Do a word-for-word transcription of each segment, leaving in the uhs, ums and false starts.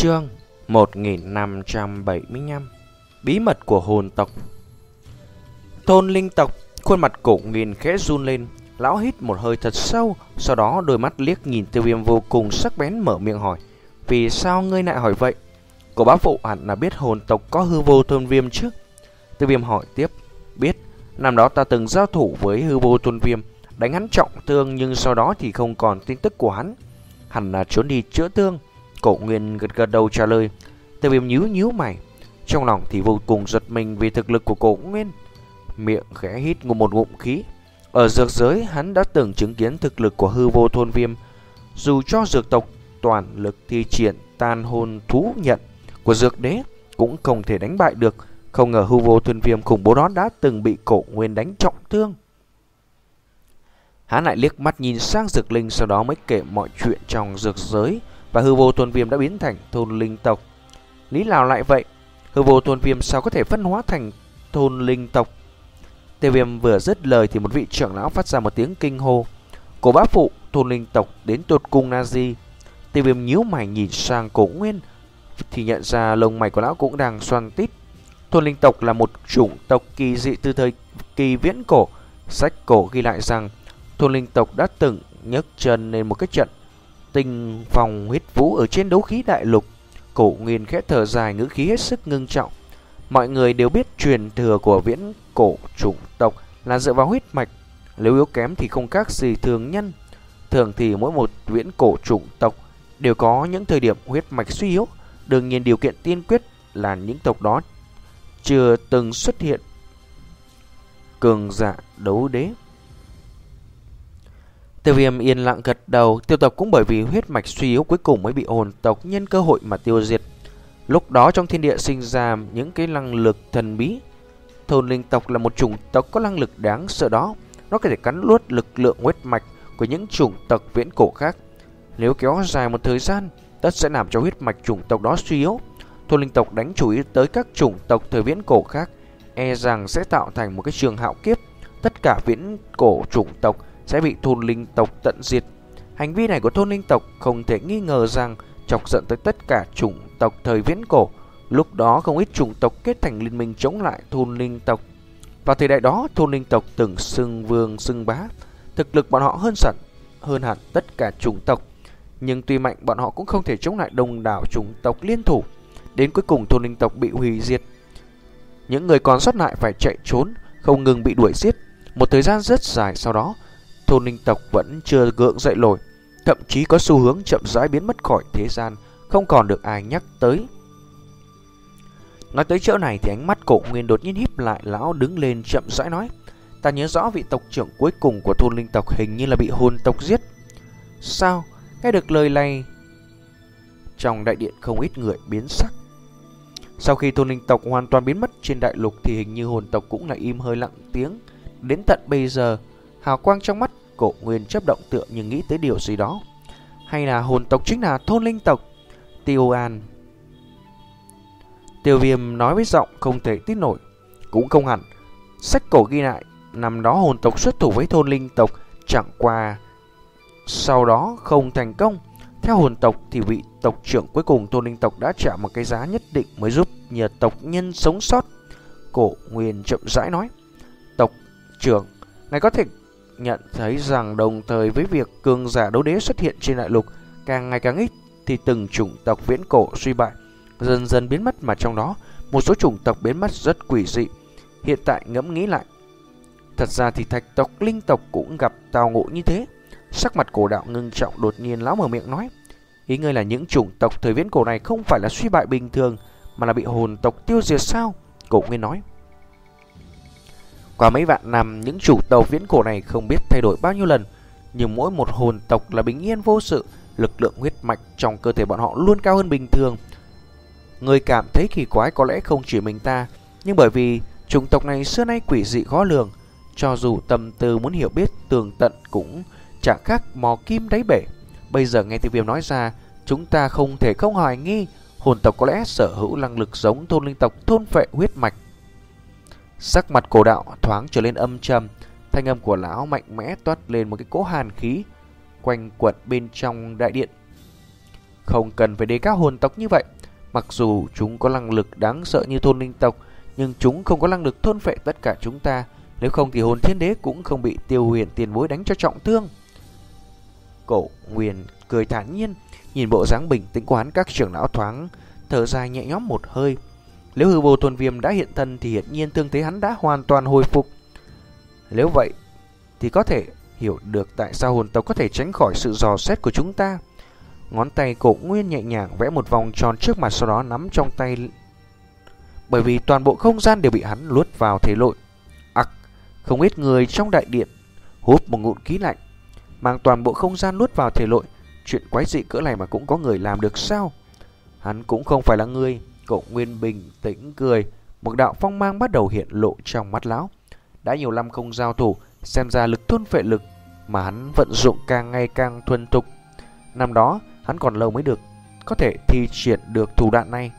Chương một nghìn năm trăm bảy mươi lăm. Bí mật của hồn tộc. Thôn linh tộc. Khuôn mặt Cổ Nguyên khẽ run lên. Lão hít một hơi thật sâu, sau đó đôi mắt liếc nhìn Tiêu Viêm vô cùng sắc bén, mở miệng hỏi: vì sao ngươi lại hỏi vậy? Cổ bá phụ hẳn là biết hồn tộc có hư vô tôn viêm chứ? Tiêu Viêm hỏi tiếp: biết. Năm đó ta từng giao thủ với hư vô tôn viêm, đánh hắn trọng thương, nhưng sau đó thì không còn tin tức của hắn. Hẳn là trốn đi chữa thương. Cổ Nguyên gật gật đầu trả lời. Tiêu Viêm nhíu nhíu mày, trong lòng thì vô cùng giật mình vì thực lực của Cổ Nguyên. Miệng khẽ hít một ngụm khí. Ở dược giới hắn đã từng chứng kiến thực lực của hư vô thôn viêm. Dù cho dược tộc toàn lực thi triển tan hồn thú nhận của dược đế cũng không thể đánh bại được. Không ngờ hư vô thôn viêm khủng bố đó đã từng bị Cổ Nguyên đánh trọng thương. Hắn lại liếc mắt nhìn sang dược linh, sau đó mới kể mọi chuyện trong dược giới. Và hư vô thôn viêm đã biến thành thôn linh tộc. Lý nào lại vậy? Hư vô thôn viêm sao có thể phân hóa thành thôn linh tộc? Tiêu Viêm vừa dứt lời thì một vị trưởng lão phát ra một tiếng kinh hô: Cổ bá phụ, thôn linh tộc đến tột cùng là gì? Tiêu Viêm nhíu mày nhìn sang Cổ Nguyên thì nhận ra lông mày của lão cũng đang xoăn tít. Thôn linh tộc là một chủng tộc kỳ dị từ thời kỳ viễn cổ. Sách cổ ghi lại rằng thôn linh tộc đã từng nhấc chân lên một cái trận tinh phong huyết vũ ở trên đấu khí đại lục. Cổ Nguyên khẽ thở dài, ngữ khí hết sức ngưng trọng. Mọi người đều biết truyền thừa của viễn cổ chủng tộc là dựa vào huyết mạch, nếu yếu kém thì không khác gì thường nhân. Thường thì mỗi một viễn cổ chủng tộc đều có những thời điểm huyết mạch suy yếu. Đương nhiên điều kiện tiên quyết là những tộc đó chưa từng xuất hiện cường giả đấu đế. Tiêu Viêm yên lặng gật đầu. Tiêu tộc cũng bởi vì huyết mạch suy yếu cuối cùng mới bị hồn tộc nhân cơ hội mà tiêu diệt. Lúc đó trong thiên địa sinh ra những cái năng lực thần bí. Thôn linh tộc là một chủng tộc có năng lực đáng sợ đó. Nó có thể cắn nuốt lực lượng huyết mạch của những chủng tộc viễn cổ khác. Nếu kéo dài một thời gian, tất sẽ làm cho huyết mạch chủng tộc đó suy yếu. Thôn linh tộc đánh chú ý tới các chủng tộc thời viễn cổ khác, e rằng sẽ tạo thành một cái trường hạo kiếp. Tất cả viễn cổ chủng tộc sẽ bị thôn linh tộc tận diệt. Hành vi này của thôn linh tộc không thể nghi ngờ rằng chọc giận tới tất cả chủng tộc thời viễn cổ. Lúc đó không ít chủng tộc kết thành liên minh chống lại thôn linh tộc. Vào thời đại đó, thôn linh tộc từng xưng vương xưng bá, thực lực bọn họ hơn sẵn hơn hẳn tất cả chủng tộc. Nhưng tuy mạnh, bọn họ cũng không thể chống lại đông đảo chủng tộc liên thủ. Đến cuối cùng thôn linh tộc bị hủy diệt. Những người còn sót lại phải chạy trốn, không ngừng bị đuổi giết. Một thời gian rất dài sau đó, thôn linh tộc vẫn chưa gượng dậy nổi, thậm chí có xu hướng chậm rãi biến mất khỏi thế gian, không còn được ai nhắc tới. Nói tới chỗ này thì ánh mắt Cổ Nguyên đột nhiên híp lại. Lão đứng lên chậm rãi nói: ta nhớ rõ vị tộc trưởng cuối cùng của thôn linh tộc hình như là bị hồn tộc giết. Sao? Nghe được lời này, trong đại điện không ít người biến sắc. Sau khi thôn linh tộc hoàn toàn biến mất trên đại lục thì hình như hồn tộc cũng là im hơi lặng tiếng. Đến tận bây giờ, hào quang trong mắt Cổ Nguyên chớp động, tựa như nghĩ tới điều gì đó. Hay là hồn tộc chính là thôn linh tộc? Tiêu An Tiêu Viêm nói với giọng không thể tin nổi. Cũng không hẳn. Sách cổ ghi lại năm đó hồn tộc xuất thủ với thôn linh tộc, chẳng qua sau đó không thành công. Theo hồn tộc thì vị tộc trưởng cuối cùng thôn linh tộc đã trả một cái giá nhất định mới giúp nhờ tộc nhân sống sót. Cổ Nguyên chậm rãi nói: tộc trưởng, ngài có thể nhận thấy rằng đồng thời với việc cường giả đấu đế xuất hiện trên đại lục càng ngày càng ít, thì từng chủng tộc viễn cổ suy bại, dần dần biến mất, mà trong đó một số chủng tộc biến mất rất quỷ dị. Hiện tại ngẫm nghĩ lại, thật ra thì thạch tộc, linh tộc cũng gặp tao ngộ như thế. Sắc mặt Cổ đạo ngưng trọng, đột nhiên lão mở miệng nói: ý ngươi là những chủng tộc thời viễn cổ này không phải là suy bại bình thường, mà là bị hồn tộc tiêu diệt sao? Cổ Nguyên nói: qua mấy vạn năm, những chủ tộc viễn cổ này không biết thay đổi bao nhiêu lần, nhưng mỗi một hồn tộc là bình yên vô sự. Lực lượng huyết mạch trong cơ thể bọn họ luôn cao hơn bình thường. Người cảm thấy kỳ quái có lẽ không chỉ mình ta, nhưng bởi vì chủng tộc này xưa nay quỷ dị khó lường, cho dù tâm tư muốn hiểu biết tường tận cũng chẳng khác mò kim đáy bể. Bây giờ nghe Tiêu Viêm nói ra, chúng ta không thể không hoài nghi hồn tộc có lẽ sở hữu năng lực giống thôn linh tộc thôn phệ huyết mạch. Sắc mặt Cổ đạo thoáng trở lên âm trầm, thanh âm của lão mạnh mẽ toát lên một cái cỗ hàn khí quanh quẩn bên trong đại điện. Không cần phải đề cao hồn tộc như vậy. Mặc dù chúng có năng lực đáng sợ như thôn linh tộc, nhưng chúng không có năng lực thôn phệ tất cả chúng ta. Nếu không thì hồn thiên đế cũng không bị Tiêu Huyền tiền bối đánh cho trọng thương. Cổ Nguyên cười thản nhiên, nhìn bộ dáng bình tĩnh của hắn, các trưởng lão thoáng thở dài nhẹ nhõm một hơi. Nếu hư vô thôn viêm đã hiện thân thì hiển nhiên thương thế hắn đã hoàn toàn hồi phục. Nếu vậy thì có thể hiểu được tại sao hồn tộc có thể tránh khỏi sự dò xét của chúng ta. Ngón tay Cổ Nguyên nhẹ nhàng vẽ một vòng tròn trước mặt, sau đó nắm trong tay, bởi vì toàn bộ không gian đều bị hắn luốt vào thể nội. Ặc, không ít người trong đại điện hút một ngụm khí lạnh, mang toàn bộ không gian nuốt vào thể nội. Chuyện quái dị cỡ này mà cũng có người làm được sao? Hắn cũng không phải là người. Cổ Nguyên bình tĩnh cười, một đạo phong mang bắt đầu hiện lộ trong mắt lão. Đã nhiều năm không giao thủ, xem ra lực thôn phệ lực mà hắn vận dụng càng ngày càng thuần thục. Năm đó hắn còn lâu mới được có thể thi triển được thủ đoạn này.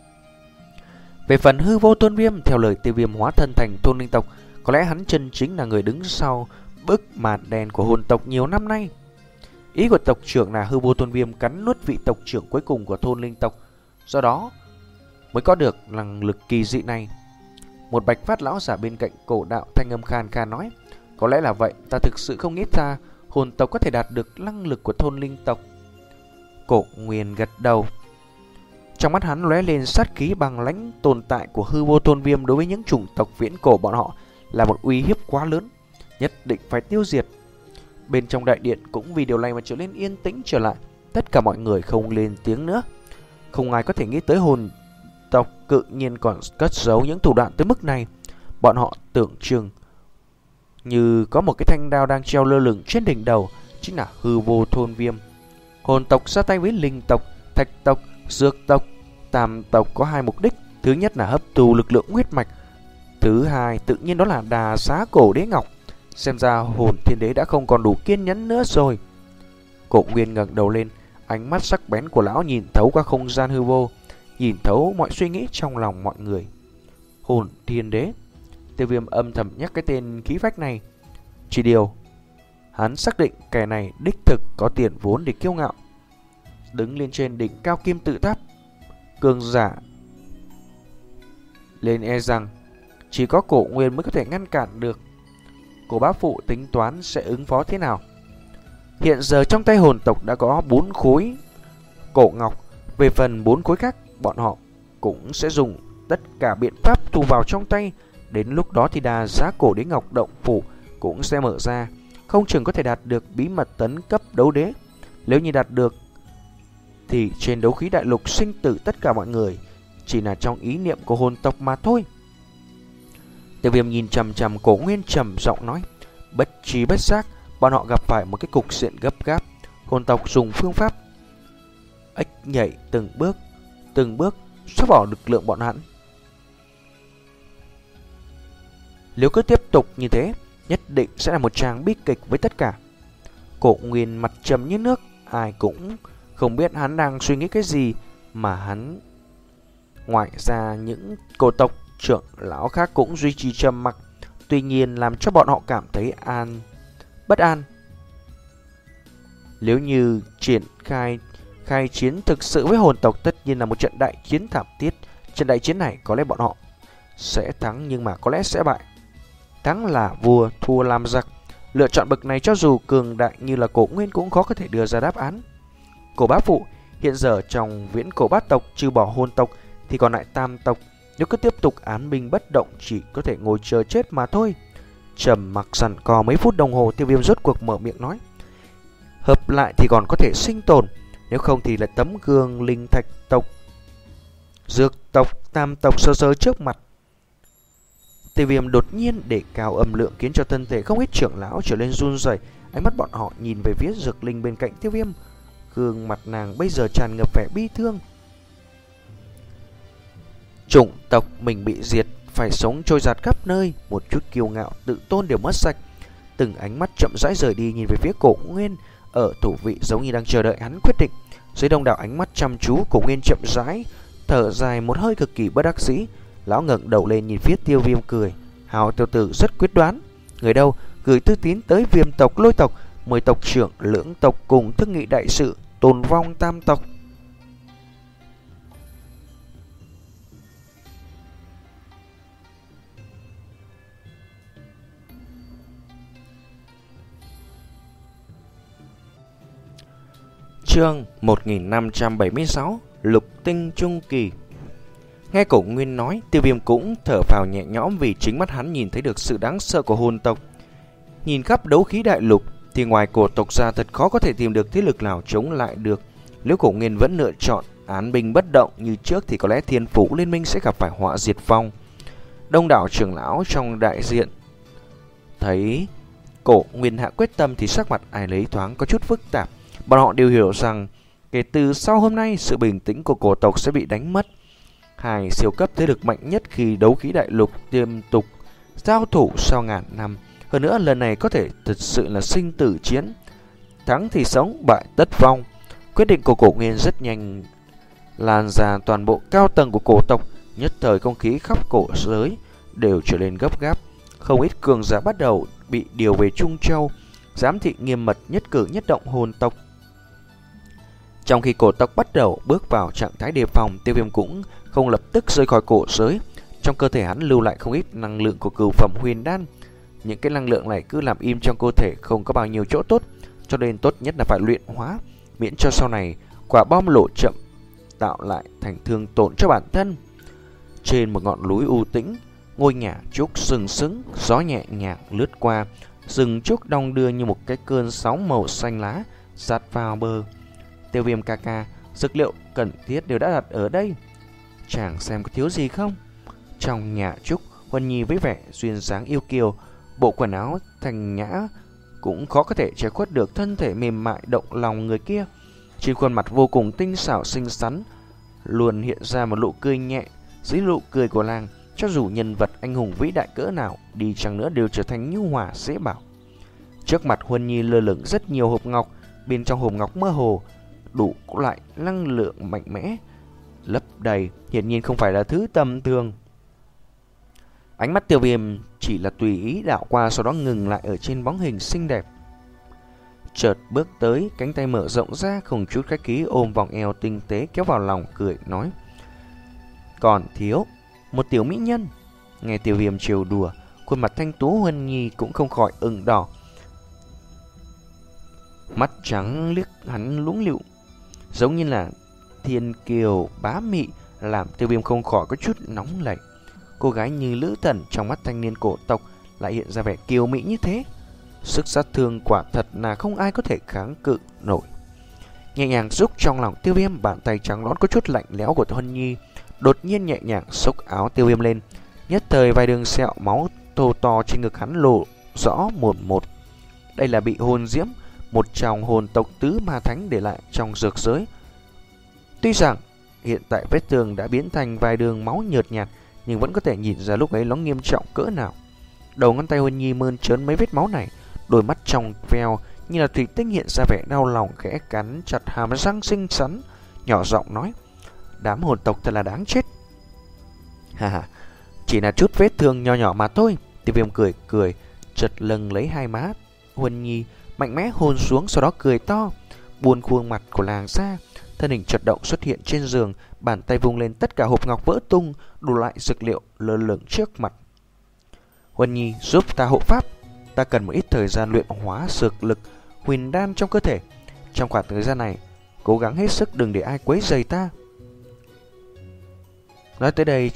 Về phần hư vô tôn viêm, theo lời Tiêu Viêm hóa thân thành thôn linh tộc, có lẽ hắn chân chính là người đứng sau bức màn đen của hồn tộc nhiều năm nay. Ý của tộc trưởng là hư vô tôn viêm cắn nuốt vị tộc trưởng cuối cùng của thôn linh tộc, do đó mới có được năng lực kỳ dị này. Một bạch phát lão giả bên cạnh Cổ Đạo thanh âm khan khan nói: có lẽ là vậy, ta thực sự không nghĩ ra hồn tộc có thể đạt được năng lực của thôn linh tộc. Cổ Nguyên gật đầu. Trong mắt hắn lóe lên sát khí bằng lãnh. Tồn tại của hư vô thôn viêm đối với những chủng tộc viễn cổ bọn họ là một uy hiếp quá lớn, nhất định phải tiêu diệt. Bên trong đại điện cũng vì điều này mà trở nên yên tĩnh trở lại. Tất cả mọi người không lên tiếng nữa. Không ai có thể nghĩ tới hồn tộc cự nhiên còn cất giấu những thủ đoạn tới mức này. Bọn họ tưởng chừng như có một cái thanh đao đang treo lơ lửng trên đỉnh đầu, chính là hư vô thôn viêm. Hồn tộc ra tay với linh tộc, thạch tộc, dược tộc, tam tộc có hai mục đích. Thứ nhất là hấp thu lực lượng huyết mạch, thứ hai tự nhiên đó là đà xá cổ đế ngọc. Xem ra hồn thiên đế đã không còn đủ kiên nhẫn nữa rồi. Cổ Nguyên ngẩng đầu lên, ánh mắt sắc bén của lão nhìn thấu qua không gian hư vô, nhìn thấu mọi suy nghĩ trong lòng mọi người. Hồn thiên đế. Tiêu Viêm âm thầm nhắc cái tên khí phách này. Chỉ điều hắn xác định kẻ này đích thực có tiền vốn để kiêu ngạo. Đứng lên trên đỉnh cao kim tự tháp, cường giả lên e rằng chỉ có Cổ Nguyên mới có thể ngăn cản được. Cổ bá phụ tính toán sẽ ứng phó thế nào? Hiện giờ trong tay hồn tộc đã có bốn khối cổ ngọc. Về phần bốn khối khác, bọn họ cũng sẽ dùng tất cả biện pháp thu vào trong tay. Đến lúc đó thì đà giá cổ đế ngọc động phủ cũng sẽ mở ra, không chừng có thể đạt được bí mật tấn cấp đấu đế. Nếu như đạt được thì trên đấu khí đại lục sinh tử tất cả mọi người chỉ là trong ý niệm của hồn tộc mà thôi. Tiêu Viêm nhìn chằm chằm Cổ Nguyên trầm giọng nói: bất trí bất giác, bọn họ gặp phải một cái cục diện gấp gáp. Hồn tộc dùng phương pháp ếch nhảy từng bước, từng bước xóa bỏ lực lượng bọn hắn. Nếu cứ tiếp tục như thế, nhất định sẽ là một tràng bi kịch với tất cả. Cổ Nguyên mặt trầm như nước, ai cũng không biết hắn đang suy nghĩ cái gì mà hắn. Ngoài ra những cổ tộc trưởng lão khác cũng duy trì trầm mặc, tuy nhiên làm cho bọn họ cảm thấy an bất an. Nếu như triển khai khai chiến thực sự với hồn tộc, tất nhiên là một trận đại chiến thảm thiết. Trận đại chiến này có lẽ bọn họ sẽ thắng, nhưng mà có lẽ sẽ bại. Thắng là vua, thua làm giặc. Lựa chọn bậc này cho dù cường đại như là Cổ Nguyên cũng khó có thể đưa ra đáp án. Cổ bá phụ, hiện giờ trong viễn cổ bát tộc trừ bỏ hồn tộc thì còn lại tam tộc. Nếu cứ tiếp tục án binh bất động chỉ có thể ngồi chờ chết mà thôi. Trầm mặc giằng co mấy phút đồng hồ, Tiêu Viêm rốt cuộc mở miệng nói: hợp lại thì còn có thể sinh tồn, nếu không thì là tấm gương linh thạch tộc, dược tộc, tam tộc sơ sơ trước mặt. Tiêu Viêm đột nhiên để cao âm lượng khiến cho thân thể không ít trưởng lão trở lên run rẩy. Ánh mắt bọn họ nhìn về phía Dược Linh bên cạnh Tiêu Viêm, gương mặt nàng bây giờ tràn ngập vẻ bi thương. Chủng tộc mình bị diệt, phải sống trôi giạt khắp nơi, một chút kiêu ngạo tự tôn đều mất sạch. Từng ánh mắt chậm rãi rời đi nhìn về phía Cổ Nguyên ở thủ vị, giống như đang chờ đợi hắn quyết định. Dưới đông đảo ánh mắt chăm chú, Cổ Nguyên chậm rãi thở dài một hơi cực kỳ bất đắc dĩ. Lão ngẩng đầu lên nhìn phía Tiêu Viêm cười: Hào tiểu tử rất quyết đoán. Người đâu gửi thư tín tới Viêm tộc, Lôi tộc, mời tộc trưởng lưỡng tộc cùng thương nghị đại sự tồn vong tam tộc. Chương một nghìn năm trăm bảy mươi sáu Lục tinh trung kỳ. Nghe Cổ Nguyên nói, Tiêu Viêm cũng thở phào nhẹ nhõm vì chính mắt hắn nhìn thấy được sự đáng sợ của hồn tộc. Nhìn khắp đấu khí đại lục thì ngoài cổ tộc ra thật khó có thể tìm được thế lực nào chống lại được. Nếu Cổ Nguyên vẫn lựa chọn án binh bất động như trước thì có lẽ Thiên Phủ Liên Minh sẽ gặp phải họa diệt vong. Đông đảo trưởng lão trong đại diện thấy Cổ Nguyên hạ quyết tâm thì sắc mặt ai lấy thoáng có chút phức tạp. Bọn họ đều hiểu rằng kể từ sau hôm nay sự bình tĩnh của cổ tộc sẽ bị đánh mất. Hai siêu cấp thế lực mạnh nhất khi đấu khí đại lục tiếp tục giao thủ sau ngàn năm. Hơn nữa lần này có thể thật sự là sinh tử chiến, thắng thì sống, bại tất vong. Quyết định của Cổ Nguyên rất nhanh lan ra toàn bộ cao tầng của cổ tộc. Nhất thời không khí khắp cổ giới đều trở nên gấp gáp. Không ít cường giả bắt đầu bị điều về Trung Châu, giám thị nghiêm mật nhất cử nhất động hồn tộc. Trong khi cổ tộc bắt đầu bước vào trạng thái đề phòng, Tiêu Viêm cũng không lập tức rời khỏi cổ giới. Trong cơ thể hắn lưu lại không ít năng lượng của cửu phẩm huyền đan. Những cái năng lượng này cứ làm im trong cơ thể không có bao nhiêu chỗ tốt, cho nên tốt nhất là phải luyện hóa, miễn cho sau này quả bom nổ chậm tạo lại thành thương tổn cho bản thân. Trên một ngọn núi u tĩnh, ngôi nhà trúc sừng sững, gió nhẹ nhàng lướt qua, rừng trúc đong đưa như một cái cơn sóng màu xanh lá dạt vào bờ. Tiêu Viêm ca ca, dược liệu cần thiết đều đã đặt ở đây, chàng xem có thiếu gì không? Trong nhà trúc, Huân Nhi với vẻ duyên dáng yêu kiều, bộ quần áo thành nhã cũng khó có thể che khuất được thân thể mềm mại động lòng người kia. Trên khuôn mặt vô cùng tinh xảo xinh xắn luôn hiện ra một nụ cười nhẹ. Dưới nụ cười của nàng, cho dù nhân vật anh hùng vĩ đại cỡ nào đi chăng nữa đều trở thành nhu hòa dễ bảo. Trước mặt Huân Nhi lơ lửng rất nhiều hộp ngọc, bên trong hộp ngọc mơ hồ đủ loại năng lượng mạnh mẽ lấp đầy, hiển nhiên không phải là thứ tầm thường. Ánh mắt Tiêu Viêm chỉ là tùy ý đảo qua, sau đó ngừng lại ở trên bóng hình xinh đẹp. Chợt bước tới, cánh tay mở rộng ra, không chút khách khí ôm vòng eo tinh tế kéo vào lòng, cười nói: "Còn thiếu một tiểu mỹ nhân." Nghe Tiêu Viêm trêu đùa, khuôn mặt thanh tú Huân Nhi cũng không khỏi ửng đỏ, mắt trắng liếc hắn lũng lịu, giống như là thiên kiều bá mị, làm Tiêu Viêm không khỏi có chút nóng lạnh. Cô gái như lữ thần trong mắt thanh niên cổ tộc lại hiện ra vẻ kiều mỹ như thế, sức sát thương quả thật là không ai có thể kháng cự nổi. Nhẹ nhàng rúc trong lòng Tiêu Viêm, bàn tay trắng nõn có chút lạnh lẽo của Huân Nhi đột nhiên nhẹ nhàng xốc áo Tiêu Viêm lên. Nhất thời vài đường sẹo máu thô to trên ngực hắn lộ rõ một một. Đây là bị hồn diễm, một trong hồn tộc tứ ma thánh để lại trong dược giới. Tuy rằng hiện tại vết thương đã biến thành vài đường máu nhợt nhạt, nhưng vẫn có thể nhìn ra lúc ấy nó nghiêm trọng cỡ nào. Đầu ngón tay Huân Nhi mơn trớn mấy vết máu này, đôi mắt trong veo như là thủy tinh hiện ra vẻ đau lòng, khẽ cắn chặt hàm răng xinh xắn, nhỏ giọng nói: "Đám hồn tộc thật là đáng chết." "Ha ha, chỉ là chút vết thương nho nhỏ mà thôi." Tiêu Viêm cười cười, chợt lâng lấy hai má Huân Nhi, mạnh mẽ hôn xuống, sau đó cười to, buông khuôn mặt của nàng ra, thân hình chợt động xuất hiện trên giường, bàn tay vung lên, tất cả hộp ngọc vỡ tung, đủ loại dược liệu lơ lửng trước mặt. "Huân Nhi, giúp ta hộ pháp, ta cần một ít thời gian luyện hóa dược lực huyền đan trong cơ thể. Trong khoảng thời gian này, cố gắng hết sức đừng để ai quấy rầy ta." Nói tới đây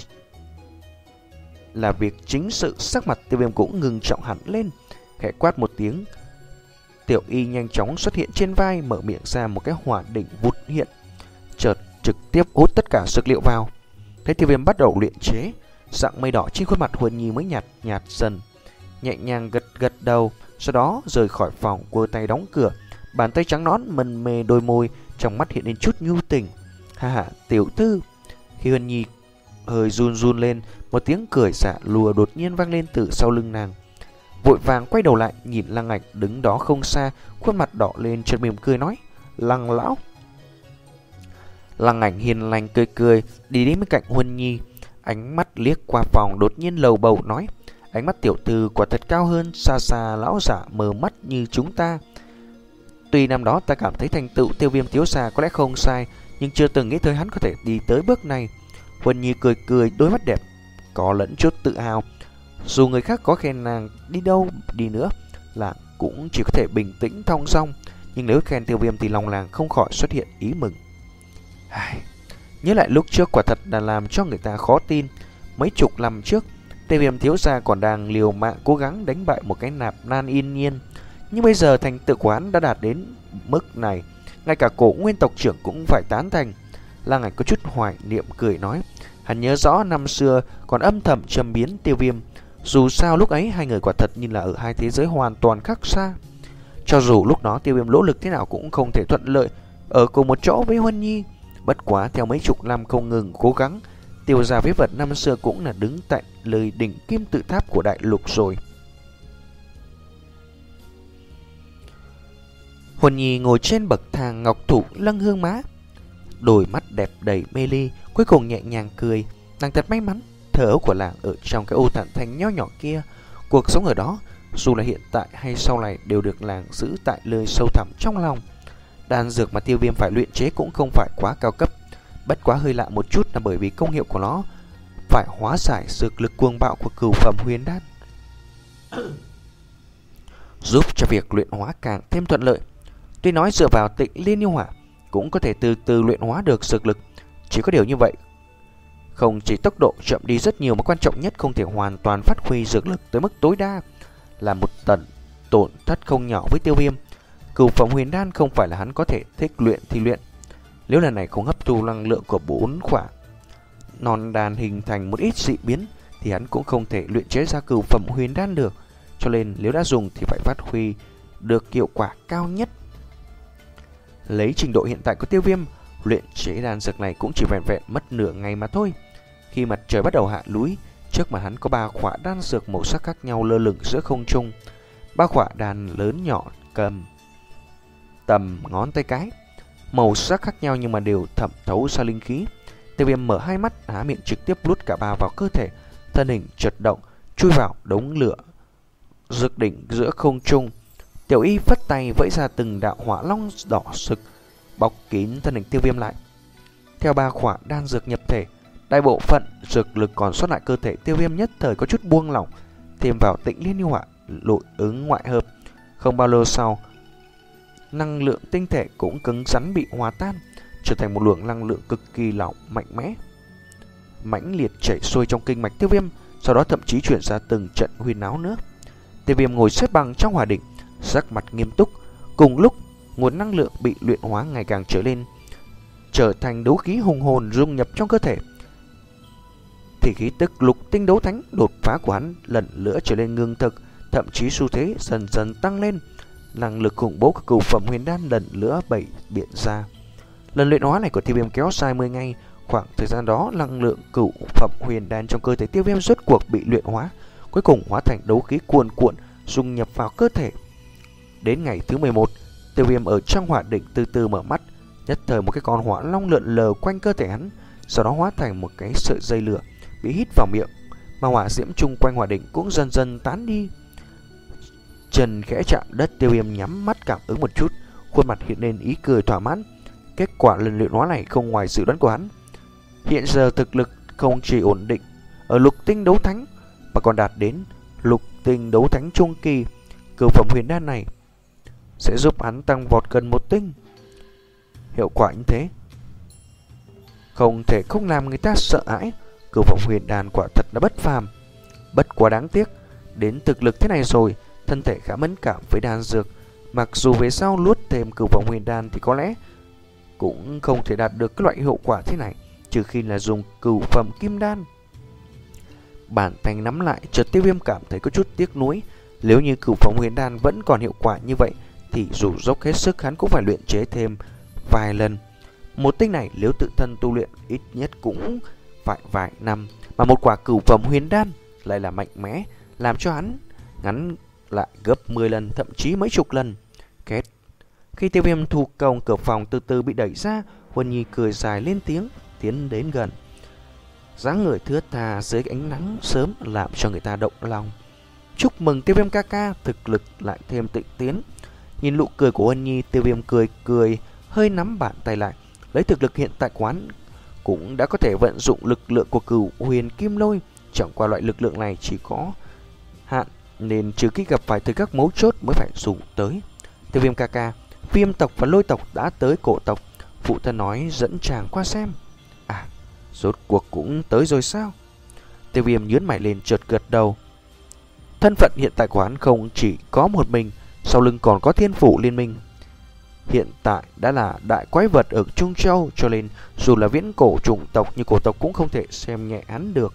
là việc chính sự, sắc mặt Tiêu Viêm cũng ngừng trọng hẳn lên, khẽ quát một tiếng. Tiểu y nhanh chóng xuất hiện trên vai, mở miệng ra một cái hỏa đỉnh vụt hiện, chợt trực tiếp hút tất cả dược liệu vào. Thấy Tiêu Viêm bắt đầu luyện chế, dạng mây đỏ trên khuôn mặt Huân Nhi mới nhạt nhạt dần, nhẹ nhàng gật gật đầu, sau đó rời khỏi phòng, quơ tay đóng cửa, bàn tay trắng nõn mân mê đôi môi, trong mắt hiện lên chút nhu tình. "Ha ha, tiểu thư." Khi Huân Nhi hơi run run lên, một tiếng cười xạ lùa đột nhiên vang lên từ sau lưng nàng. Vội vàng quay đầu lại nhìn Lăng Ảnh đứng đó không xa, khuôn mặt đỏ lên, chợt mỉm cười nói: "Lăng lão." Lăng Ảnh hiền lành cười cười đi đến bên cạnh Huân Nhi, ánh mắt liếc qua phòng, đột nhiên lầu bầu nói: "Ánh mắt tiểu thư quả thật cao hơn xa xa lão giả mờ mắt như chúng ta. Tuy năm đó ta cảm thấy thành tựu Tiêu Viêm thiếu gia có lẽ không sai, nhưng chưa từng nghĩ tới hắn có thể đi tới bước này." Huân Nhi cười cười, đôi mắt đẹp có lẫn chút tự hào. Dù người khác có khen nàng đi đâu đi nữa là cũng chỉ có thể bình tĩnh thong dong, nhưng nếu khen Tiêu Viêm thì lòng làng không khỏi xuất hiện ý mừng. Ai... Nhớ lại lúc trước quả thật là làm cho người ta khó tin. Mấy chục năm trước, Tiêu Viêm thiếu gia còn đang liều mạng cố gắng đánh bại một cái nạp nan yên nhiên, nhưng bây giờ thành tựu của hắn đã đạt đến mức này, ngay cả Cổ Nguyên tộc trưởng cũng phải tán thành. Lăng Ảnh có chút hoài niệm cười nói, hắn nhớ rõ năm xưa còn âm thầm châm biếm Tiêu Viêm. Dù sao lúc ấy hai người quả thật như là ở hai thế giới hoàn toàn khác xa. Cho dù lúc đó Tiêu Viêm nỗ lực thế nào cũng không thể thuận lợi ở cùng một chỗ với Huân Nhi. Bất quá theo mấy chục năm không ngừng cố gắng, Tiêu gia phế vật năm xưa cũng là đứng tại lời đỉnh kim tự tháp của đại lục rồi. Huân Nhi ngồi trên bậc thang ngọc thụ lâng hương má, đôi mắt đẹp đầy mê ly, cuối cùng nhẹ nhàng cười. Nàng thật may mắn, thở của làng ở trong cái ô tản thành nho nhỏ kia. Cuộc sống ở đó, dù là hiện tại hay sau này, đều được làng giữ tại nơi sâu thẳm trong lòng. Đan dược mà Tiêu Viêm phải luyện chế cũng không phải quá cao cấp, bất quá hơi lạ một chút là bởi vì công hiệu của nó phải hóa giải dược lực cuồng bạo của cửu phẩm huyền đan, giúp cho việc luyện hóa càng thêm thuận lợi. Tuy nói dựa vào Tịnh Liên Yêu Hỏa cũng có thể từ từ luyện hóa được dược lực, chỉ có điều như vậy không chỉ tốc độ chậm đi rất nhiều mà quan trọng nhất không thể hoàn toàn phát huy dược lực tới mức tối đa, là một tần tổn thất không nhỏ với Tiêu Viêm. Cửu phẩm huyền đan không phải là hắn có thể thích luyện thì luyện. Nếu lần này không hấp thu năng lượng của bốn khỏa non đan hình thành một ít dị biến thì hắn cũng không thể luyện chế ra cửu phẩm huyền đan được. Cho nên nếu đã dùng thì phải phát huy được hiệu quả cao nhất. Lấy trình độ hiện tại của Tiêu Viêm, luyện chế đan dược này cũng chỉ vẹn vẹn mất nửa ngày mà thôi. Khi mặt trời bắt đầu hạ núi, trước mặt hắn có ba khỏa đan dược màu sắc khác nhau lơ lửng giữa không trung. Ba khỏa đan lớn nhỏ cầm tầm ngón tay cái, màu sắc khác nhau nhưng mà đều thẩm thấu ra linh khí. Tiêu Viêm mở hai mắt, há miệng trực tiếp nuốt cả ba vào cơ thể, thân hình chợt động, chui vào đống lửa rực đỉnh giữa không trung. Tiểu Y phất tay vẫy ra từng đạo hỏa long đỏ sực, bọc kín thân hình Tiêu Viêm lại. Theo ba khỏa đan dược nhập thể, đại bộ phận dược lực còn sót lại cơ thể Tiêu Viêm nhất thời có chút buông lỏng, thêm vào Tịnh Liên Yêu Hỏa nội ứng ngoại hợp, không bao lâu sau, năng lượng tinh thể cũng cứng rắn bị hòa tan, trở thành một luồng năng lượng cực kỳ lỏng mạnh mẽ, mãnh liệt chảy xuôi trong kinh mạch Tiêu Viêm, sau đó thậm chí chuyển ra từng trận huyên náo nữa. Tiêu Viêm ngồi xếp bằng trong hỏa đỉnh, sắc mặt nghiêm túc. Cùng lúc, nguồn năng lượng bị luyện hóa ngày càng trở lên, trở thành đấu khí hùng hồn dung nhập trong cơ thể. Thì khí tức lục tinh đấu thánh đột phá của hắn lần nữa trở lên ngưng thực, thậm chí xu thế dần dần tăng lên. Năng lực khủng bố của cửu phẩm huyền đan lần nữa bảy biện ra. Lần luyện hóa này của Tiêu Viêm kéo dài mười ngày. Khoảng thời gian đó, năng lượng cửu phẩm huyền đan trong cơ thể Tiêu Viêm rốt cuộc bị luyện hóa, cuối cùng hóa thành đấu khí cuồn cuộn dung nhập vào cơ thể. Đến ngày thứ mười một, Tiêu Viêm ở trong hỏa đỉnh từ từ mở mắt, nhất thời một cái con hỏa long lượn lờ quanh cơ thể hắn, sau đó hóa thành một cái sợi dây lửa bị hít vào miệng, mà hỏa diễm chung quanh hỏa đỉnh cũng dần dần tán đi. Chân khẽ chạm đất, Tiêu Viêm nhắm mắt cảm ứng một chút, khuôn mặt hiện lên ý cười thỏa mãn. Kết quả lần luyện hóa này không ngoài dự đoán của hắn. Hiện giờ thực lực không chỉ ổn định ở lục tinh đấu thánh, mà còn đạt đến lục tinh đấu thánh trung kỳ. Cửu phẩm huyền đan này sẽ giúp hắn tăng vọt gần một tinh. Hiệu quả như thế không thể không làm người ta sợ hãi. Cửu phẩm huyền đan quả thật là bất phàm. Bất quá đáng tiếc, đến thực lực thế này rồi, thân thể khá mẫn cảm với đan dược. Mặc dù về sau luốt thêm cửu phẩm huyền đan thì có lẽ cũng không thể đạt được cái loại hiệu quả thế này, trừ khi là dùng cửu phẩm kim đan. Bàn tay nắm lại, chợt Tiêu Viêm cảm thấy có chút tiếc nuối. Nếu như cửu phẩm huyền đan vẫn còn hiệu quả như vậy thì dù dốc hết sức hắn cũng phải luyện chế thêm vài lần. Một tinh này nếu tự thân tu luyện ít nhất cũng phải vài năm, mà một quả cửu phẩm huyền đan lại là mạnh mẽ, làm cho hắn ngắn lại gấp mười lần, thậm chí mấy chục lần. Kết. Khi Tiêu Viêm thu công, cửa phòng từ từ bị đẩy ra, Huân Nhi cười dài lên tiếng, tiến đến gần. Dáng người thướt tha dưới ánh nắng sớm làm cho người ta động lòng. Chúc mừng Tiêu Viêm ca ca, thực lực lại thêm tịnh tiến. Nhìn nụ cười của Huân Nhi, Tiêu Viêm cười cười, hơi nắm bàn tay lại. Lấy thực lực hiện tại quán cũng đã có thể vận dụng lực lượng của cửu huyền kim lôi. Chẳng qua loại lực lượng này chỉ có hạn, nên trừ khi gặp phải thời các mấu chốt mới phải dùng tới. Tiêu Viêm ca ca, Viêm tộc và Lôi tộc đã tới cổ tộc. Phụ thân nói dẫn chàng qua xem. À, rốt cuộc cũng tới rồi sao? Tiêu Viêm nhướng mày lên chợt gật đầu. Thân phận hiện tại của hắn không chỉ có một mình, sau lưng còn có Thiên Phủ Liên Minh. Hiện tại đã là đại quái vật ở Trung Châu, cho nên dù là viễn cổ chủng tộc như cổ tộc cũng không thể xem nhẹ hắn được.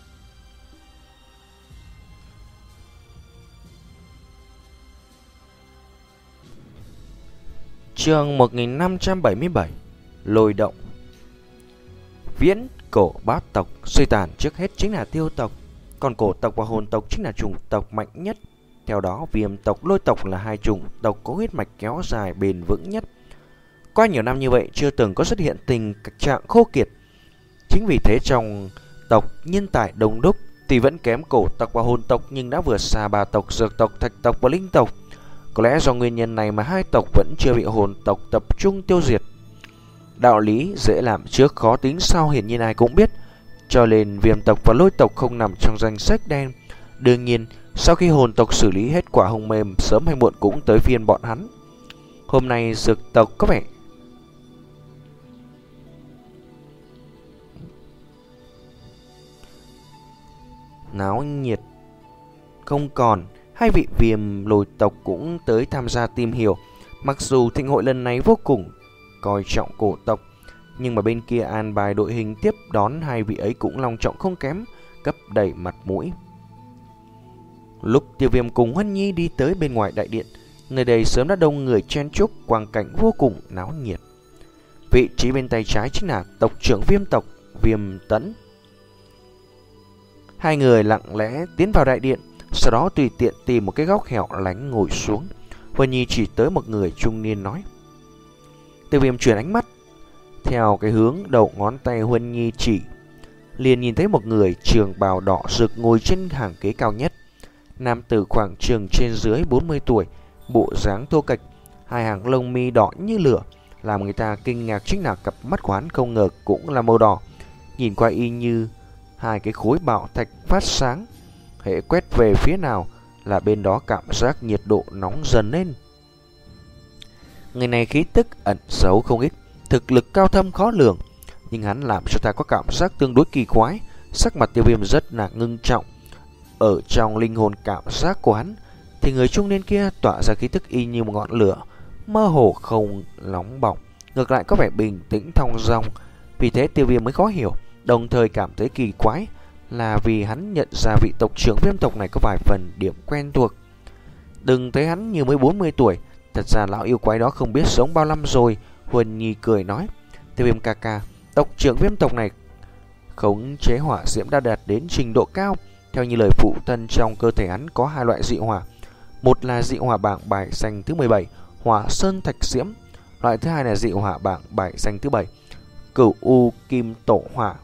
Chương một nghìn năm trăm bảy mươi bảy. Lôi động. Viễn cổ bát tộc suy tàn trước hết chính là Tiêu tộc, còn cổ tộc và hồn tộc chính là chủng tộc mạnh nhất. Theo đó, Viêm tộc, Lôi tộc là hai chủng tộc có huyết mạch kéo dài bền vững nhất. Qua nhiều năm như vậy chưa từng có xuất hiện tình trạng khô kiệt. Chính vì thế trong tộc nhân tài đông đúc, tuy vẫn kém cổ tộc và hồn tộc nhưng đã vượt xa ba tộc dược tộc, thạch tộc và linh tộc. Có lẽ do nguyên nhân này mà hai tộc vẫn chưa bị hồn tộc tập trung tiêu diệt. Đạo lý dễ làm trước khó tính sau hiển nhiên ai cũng biết, cho nên Viêm tộc và Lôi tộc không nằm trong danh sách đen. Đương nhiên, sau khi hồn tộc xử lý hết quả hồng mềm, sớm hay muộn cũng tới phiên bọn hắn. Hôm nay dược tộc có vẻ náo nhiệt không còn. Hai vị Viêm Lôi tộc cũng tới tham gia tìm hiểu. Mặc dù thịnh hội lần này vô cùng coi trọng cổ tộc, nhưng mà bên kia an bài đội hình tiếp đón hai vị ấy cũng long trọng không kém, cấp đầy mặt mũi. Lúc Tiêu Viêm cùng Huân Nhi đi tới bên ngoài đại điện, nơi đây sớm đã đông người chen chúc, quang cảnh vô cùng náo nhiệt. Vị trí bên tay trái chính là tộc trưởng Viêm tộc Viêm Tẫn. Hai người lặng lẽ tiến vào đại điện, sau đó tùy tiện tìm một cái góc hẻo lánh ngồi xuống. Huân Nhi chỉ tới một người trung niên nói. Tiêu Viêm chuyển ánh mắt theo cái hướng đầu ngón tay Huân Nhi chỉ, liền nhìn thấy một người trường bào đỏ rực ngồi trên hàng ghế cao nhất. Nam tử khoảng chừng trên dưới bốn mươi tuổi, bộ dáng thô kệch, hai hàng lông mi đỏ như lửa, làm người ta kinh ngạc chính là cặp mắt của hắn không ngờ cũng là màu đỏ, nhìn qua y như hai cái khối bảo thạch phát sáng, hễ quét về phía nào là bên đó cảm giác nhiệt độ nóng dần lên. Người này khí tức ẩn giấu không ít, thực lực cao thâm khó lường, nhưng hắn làm cho ta có cảm giác tương đối kỳ quái. Sắc mặt Tiêu Viêm rất là ngưng trọng. Ở trong linh hồn cảm giác của hắn thì người trung niên kia tỏa ra khí tức y như một ngọn lửa, mơ hồ không nóng bỏng, ngược lại có vẻ bình tĩnh thong dong. Vì thế Tiêu Viêm mới khó hiểu, đồng thời cảm thấy kỳ quái, là vì hắn nhận ra vị tộc trưởng Viêm tộc này có vài phần điểm quen thuộc. Đừng thấy hắn như mới bốn mươi tuổi, thật ra lão yêu quái đó không biết sống bao năm rồi. Huân Nhi cười nói. Tiêu Viêm ca ca, tộc trưởng Viêm tộc này khống chế hỏa diễm đã đạt đến trình độ cao. Theo như lời phụ thân, trong cơ thể hắn có hai loại dị hỏa. Một là dị hỏa bảng bài xanh thứ mười bảy, hỏa sơn thạch diễm. Loại thứ hai là dị hỏa bảng bài xanh thứ bảy, cửu u kim tổ hỏa.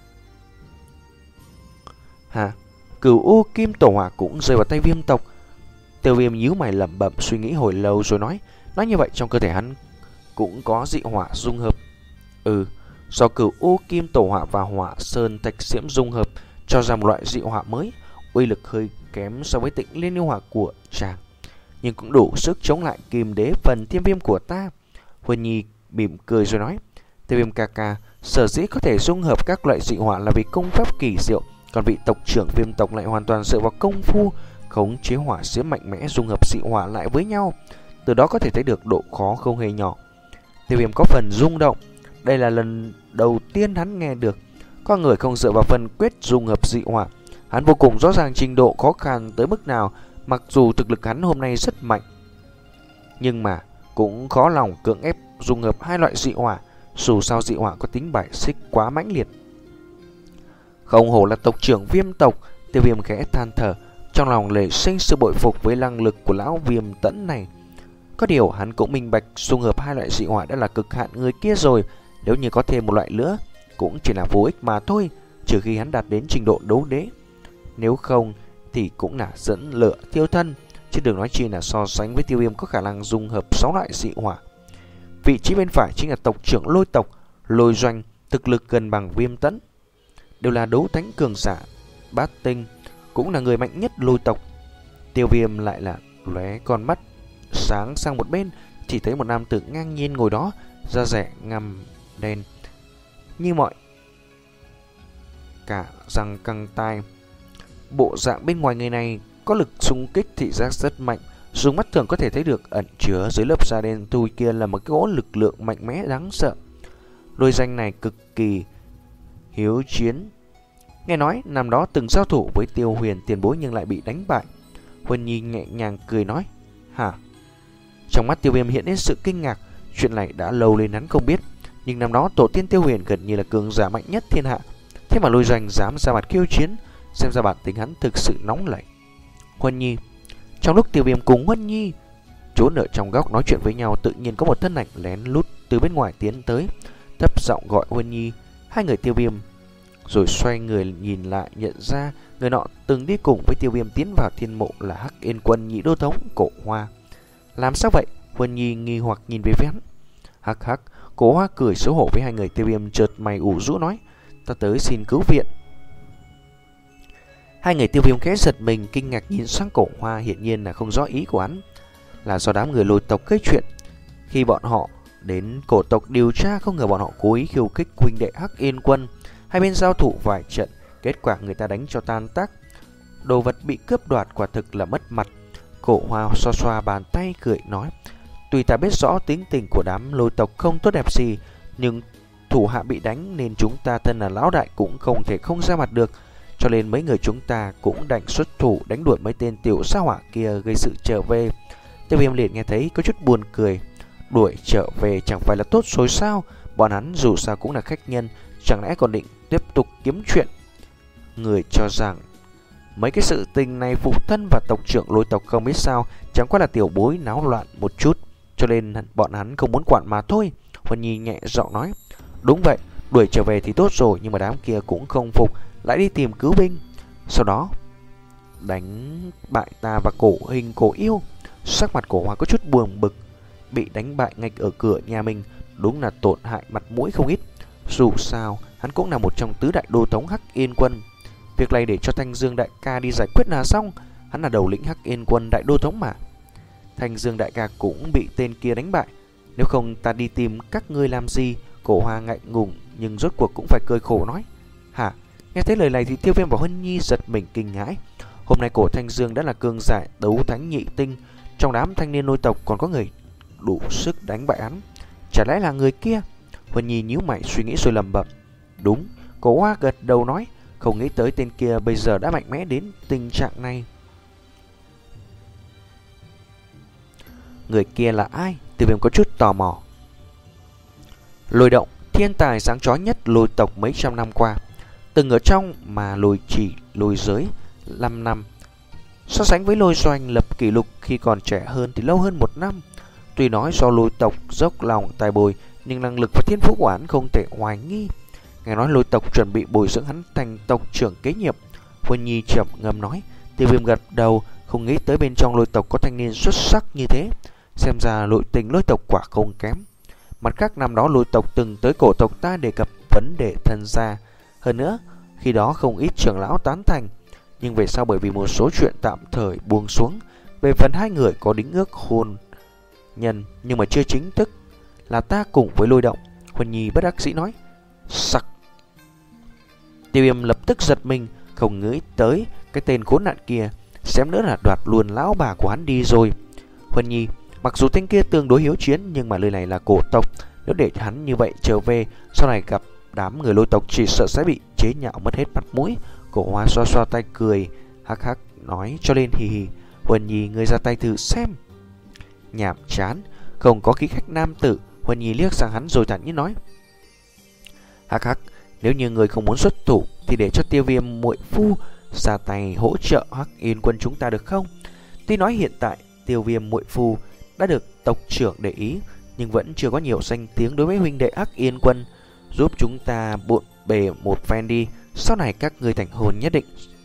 Hả? Cửu u kim tổ hỏa cũng rơi vào tay Viêm tộc. Tiêu Viêm nhíu mày lẩm bẩm suy nghĩ hồi lâu rồi nói. Nói như vậy trong cơ thể hắn cũng có dị hỏa dung hợp. Ừ, do cửu u kim tổ hỏa và hỏa sơn thạch diễm dung hợp cho ra một loại dị hỏa mới, uy lực hơi kém so với Tịnh Liên yêu hỏa của chàng, nhưng cũng đủ sức chống lại Kim Đế phần Thiên Viêm của ta. Huân Nhi mỉm cười rồi nói. Tiêu Viêm ca ca, sở dĩ có thể dung hợp các loại dị hỏa là vì công pháp kỳ diệu, còn vị tộc trưởng Viêm tộc lại hoàn toàn dựa vào công phu khống chế hỏa diễm mạnh mẽ dung hợp dị hỏa lại với nhau. Từ đó có thể thấy được độ khó không hề nhỏ. Tiêu Viêm có phần rung động. Đây là lần đầu tiên hắn nghe được có người không dựa vào phần quyết dung hợp dị hỏa. Hắn vô cùng rõ ràng trình độ khó khăn tới mức nào. Mặc dù thực lực hắn hôm nay rất mạnh, nhưng mà cũng khó lòng cưỡng ép dung hợp hai loại dị hỏa. Dù sao dị hỏa có tính bài xích quá mãnh liệt. Không hổ là tộc trưởng Viêm tộc. Tiêu Viêm khẽ than thở, trong lòng nảy sinh sự bội phục với năng lực của lão Viêm Tẫn này. Có điều hắn cũng minh bạch dung hợp hai loại dị hỏa đã là cực hạn người kia rồi. Nếu như có thêm một loại nữa cũng chỉ là vô ích mà thôi, trừ khi hắn đạt đến trình độ đấu đế. Nếu không thì cũng là dẫn lửa thiêu thân, chứ đừng nói chi là so sánh với Tiêu Viêm có khả năng dung hợp sáu loại dị hỏa. Vị trí bên phải chính là tộc trưởng Lôi tộc Lôi Doanh, thực lực gần bằng Viêm Tẫn, đều là đấu thánh cường giả bát tinh, cũng là người mạnh nhất Lôi tộc. Tiêu Viêm lại là lóe con mắt sáng sang một bên, chỉ thấy một nam tử ngang nhiên ngồi đó, da rẻ ngăm đen như mọi cả răng căng tai. Bộ dạng bên ngoài người này có lực xung kích thị giác rất mạnh, dùng mắt thường có thể thấy được ẩn chứa dưới lớp da đen thui kia là một cái gỗ lực lượng mạnh mẽ đáng sợ. Lôi danh này cực kỳ hiếu chiến. Nghe nói năm đó từng giao thủ với Tiêu Huyền tiền bối nhưng lại bị đánh bại. Huân Nhi nhẹ nhàng cười nói: hả? Trong mắt Tiêu Viêm hiện lên sự kinh ngạc. Chuyện này đã lâu lên hắn không biết, nhưng năm đó tổ tiên Tiêu Huyền gần như là cường giả mạnh nhất thiên hạ, thế mà lôi danh dám ra mặt khiêu chiến, xem ra bản tính hắn thực sự nóng nảy. Huân Nhi. Trong lúc Tiêu Viêm cùng Huân Nhi trốn ở trong góc nói chuyện với nhau, tự nhiên có một thân ảnh lén lút từ bên ngoài tiến tới, thấp giọng gọi Huân Nhi. Hai người Tiêu Viêm rồi xoay người nhìn lại, nhận ra người nọ từng đi cùng với Tiêu Viêm tiến vào thiên mộ là Hắc Yên Quân nhị đô thống Cổ Hoa. Làm sao vậy? Huân Nhi nghi hoặc nhìn về phía hắn. Hắc hắc. Cổ Hoa cười xấu hổ với hai người Tiêu Viêm, chợt mày ủ rũ nói: ta tới xin cứu viện. Hai người Tiêu Viêm khẽ giật mình, kinh ngạc nhìn sang Cổ Hoa, hiển nhiên là không rõ ý của hắn, là do đám người Lôi tộc gây chuyện. Khi bọn họ đến cổ tộc điều tra, không ngờ bọn họ cố ý khiêu khích huynh đệ Hắc Yên Quân. Hai bên giao thủ vài trận, kết quả người ta đánh cho tan tác, đồ vật bị cướp đoạt, quả thực là mất mặt. Cổ Hoa xoa xoa bàn tay cười nói: tuy ta biết rõ tính tình của đám Lôi tộc không tốt đẹp gì, nhưng thủ hạ bị đánh nên chúng ta thân là lão đại cũng không thể không ra mặt được, cho nên mấy người chúng ta cũng đành xuất thủ đánh đuổi mấy tên tiểu sa hỏa kia gây sự trở về. Tiêu Viêm liền nghe thấy có chút buồn cười. Đuổi trở về chẳng phải là tốt rồi sao? Bọn hắn dù sao cũng là khách nhân, chẳng lẽ còn định tiếp tục kiếm chuyện? Người cho rằng mấy cái sự tình này phụ thân và tộc trưởng Lôi tộc không biết sao, chẳng qua là tiểu bối náo loạn một chút, cho nên bọn hắn không muốn quản mà thôi. Huân Nhi nhẹ giọng nói: đúng vậy, đuổi trở về thì tốt rồi, nhưng mà đám kia cũng không phục, lại đi tìm cứu binh, sau đó đánh bại ta và Cổ Hình Cổ Yêu. Sắc mặt Cổ Hoa có chút buồn bực, bị đánh bại ngay ở cửa nhà mình, đúng là tổn hại mặt mũi không ít. Dù sao hắn cũng là một trong tứ đại đô thống Hắc Yên Quân, việc này để cho Thanh Dương đại ca đi giải quyết là xong. Hắn là đầu lĩnh Hắc Yên Quân đại đô thống mà. Thanh Dương đại ca cũng bị tên kia đánh bại, nếu không ta đi tìm các ngươi làm gì? Cổ Hoa ngại ngùng nhưng rốt cuộc cũng phải cười khổ nói: hả? Nghe thấy lời này thì Tiêu Viêm và Huân Nhi giật mình kinh hãi. Hôm nay Cổ Thanh Dương đã là cường giả đấu thánh nhị tinh, trong đám thanh niên Lôi tộc còn có người đủ sức đánh bại hắn, chả lẽ là người kia? Huân Nhi nhíu mày suy nghĩ rồi lẩm bẩm: đúng. Cổ Hoa gật đầu nói: không nghĩ tới tên kia bây giờ đã mạnh mẽ đến tình trạng này. Người kia là ai? Tiêu Viêm có chút tò mò. Lôi Động, thiên tài sáng chói nhất Lôi tộc mấy trăm năm qua, từng ở trong mà lôi chỉ lôi giới năm năm. So sánh với Lôi Doanh lập kỷ lục khi còn trẻ hơn thì lâu hơn một năm. Tuy nói do Lôi tộc dốc lòng tài bồi, nhưng năng lực và thiên phú của hắn không thể hoài nghi. Nghe nói Lôi tộc chuẩn bị bồi dưỡng hắn thành tộc trưởng kế nhiệm. Huân Nhi trầm ngâm nói. Tiêu Viêm gật đầu, không nghĩ tới bên trong Lôi tộc có thanh niên xuất sắc như thế. Xem ra nội tình Lôi tộc quả không kém. Mặt khác năm đó Lôi tộc từng tới cổ tộc ta đề cập vấn đề thân gia. Hơn nữa, khi đó không ít trưởng lão tán thành, nhưng về sau bởi vì một số chuyện tạm thời buông xuống. Về phần hai người có đính ước hôn nhân nhưng mà chưa chính thức, là ta cùng với Lôi Động. Huân Nhi bất đắc dĩ nói. Sặc. Tiêu Viêm lập tức giật mình, không nghĩ tới cái tên khốn nạn kia xém nữa là đoạt luôn lão bà của hắn đi rồi. Huân Nhi, mặc dù tên kia tương đối hiếu chiến, nhưng mà nơi này là cổ tộc, nếu để hắn như vậy trở về, sau này gặp đám người Lôi tộc chỉ sợ sẽ bị chế nhạo mất hết mặt mũi. Cổ Hoa xoa xoa tay cười hắc hắc nói, cho nên hì hì. Huân Nhi, ngươi ra tay thử xem. Nhảm chán, không có khí khách nam tử. Huân Nhi liếc sang hắn rồi thản nhiên nói. Hắc hắc, nếu như người không muốn xuất thủ thì để cho Tiêu Viêm muội phu ra tay hỗ trợ Hắc Yên Quân chúng ta được không? Tuy nói hiện tại Tiêu Viêm muội phu đã được tộc trưởng để ý, nhưng vẫn chưa có nhiều danh tiếng đối với huynh đệ Hắc Yên Quân. Giúp chúng ta bộn bề một phen đi, sau này các người thành hôn nhất định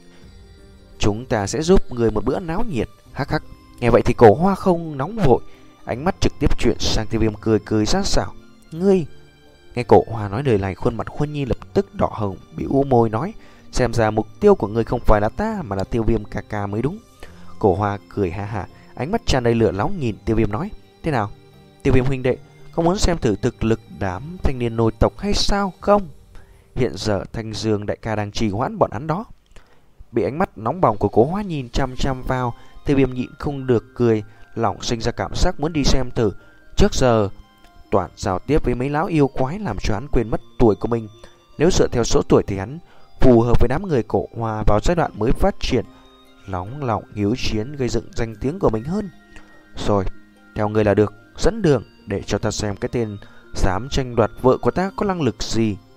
chúng ta sẽ giúp người một bữa náo nhiệt. Hắc hắc. Nghe vậy thì Cổ Hoa không nóng vội, ánh mắt trực tiếp chuyển sang Tiêu Viêm, cười cười sát sảo. Ngươi. Nghe Cổ Hoa nói lời này, khuôn mặt Huân Nhi lập tức đỏ hồng, bĩu môi nói, xem ra mục tiêu của ngươi không phải là ta mà là Tiêu Viêm ca ca mới đúng. Cổ Hoa cười ha ha, ánh mắt tràn đầy lửa nóng nhìn Tiêu Viêm nói, thế nào? Tiêu Viêm huynh đệ, không muốn xem thử thực lực đám thanh niên nôi tộc hay sao không? Hiện giờ Thanh Dương đại ca đang trì hoãn bọn hắn đó. Bị ánh mắt nóng bỏng của Cố Hóa nhìn chăm chăm vào, Tiêu Viêm nhịn không được cười, lòng sinh ra cảm giác muốn đi xem thử. Trước giờ toàn giao tiếp với mấy lão yêu quái làm cho hắn quên mất tuổi của mình. Nếu dựa theo số tuổi thì hắn phù hợp với đám người cổ Hoa vào giai đoạn mới phát triển, nóng lòng hiếu chiến gây dựng danh tiếng của mình hơn. Rồi, theo người là được, dẫn đường để cho ta xem cái tên dám tranh đoạt vợ của ta có năng lực gì.